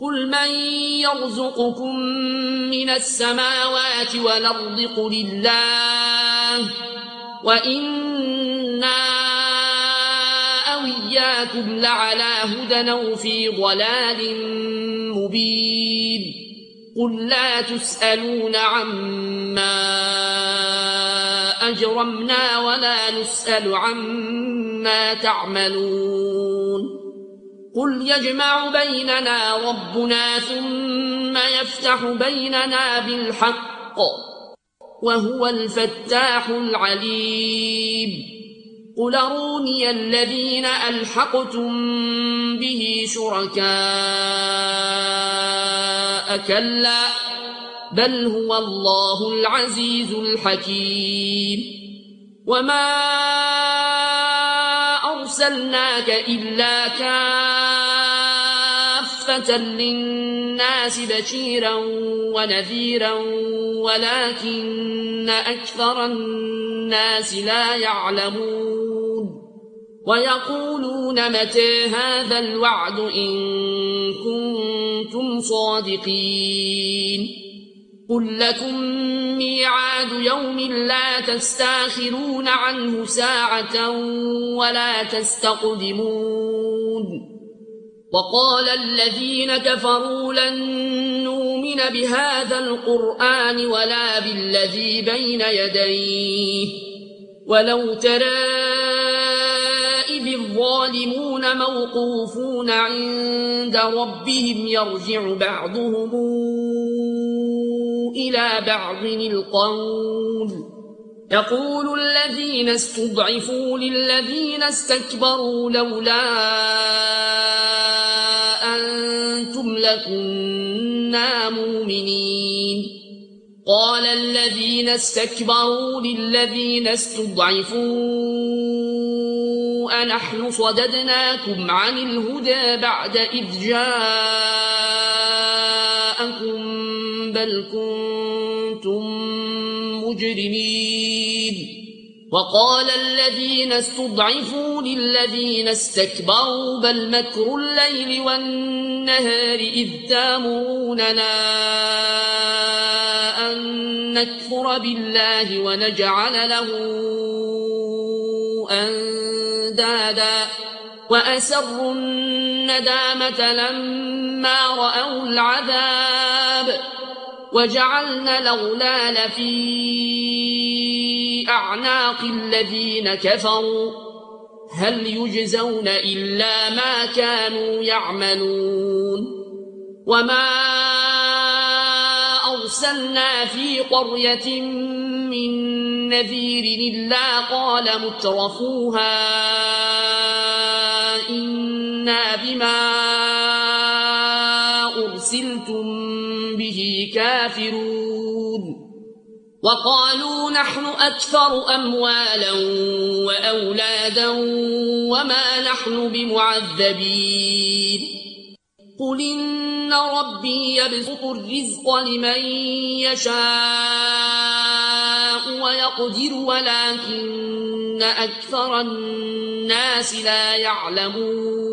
قل من يرزقكم من السماوات والأرض قل الله وإنا أو إياكم لعلى هدى أو في ضلال مبين قل لا تسألون عما أجرمنا ولا نسأل عما تعملون قل يجمع بيننا ربنا ثم يفتح بيننا بالحق وهو الفتاح العليم قل أروني الذين ألحقتم به شركاء كلا بل هو الله العزيز الحكيم وما أرسلناك إلا كافة للناس بشيرا ونذيرا ولكن أكثر الناس لا يعلمون ويقولون متى هذا الوعد إن كنتم صادقين قل لكم ميعاد يوم لا تستاخرون عنه ساعة ولا تستقدمون وقال الذين كفروا لن نؤمن بهذا القرآن ولا بالذي بين يديه ولو ترى إذ الظالمون موقوفون عند ربهم يرجع بعضهم إلى بعض القول يقول الذين استضعفوا للذين استكبروا لولا أنتم لكنا مؤمنين قال الذين استكبروا للذين استضعفوا أنحن صددناكم عن الهدى بعد إذ جاءكم بل كنتم مجرمين وقال الذين استضعفوا للذين استكبروا بل مكر الليل والنهار إذ تامروننا أن نكفر بالله ونجعل له أندادا وأسروا الندامة لما رأوا العذاب وجعلنا الأغلال في أعناق الذين كفروا هل يجزون إلا ما كانوا يعملون وما أرسلنا في قرية من نذير إلا قال مترفوها إنا بما أرسلتم به كافرون وقالوا نحن أكثر أموالا وأولادا وما نحن بمعذبين قل إن ربي يبسط الرزق لمن يشاء ويقدر ولكن أكثر الناس لا يعلمون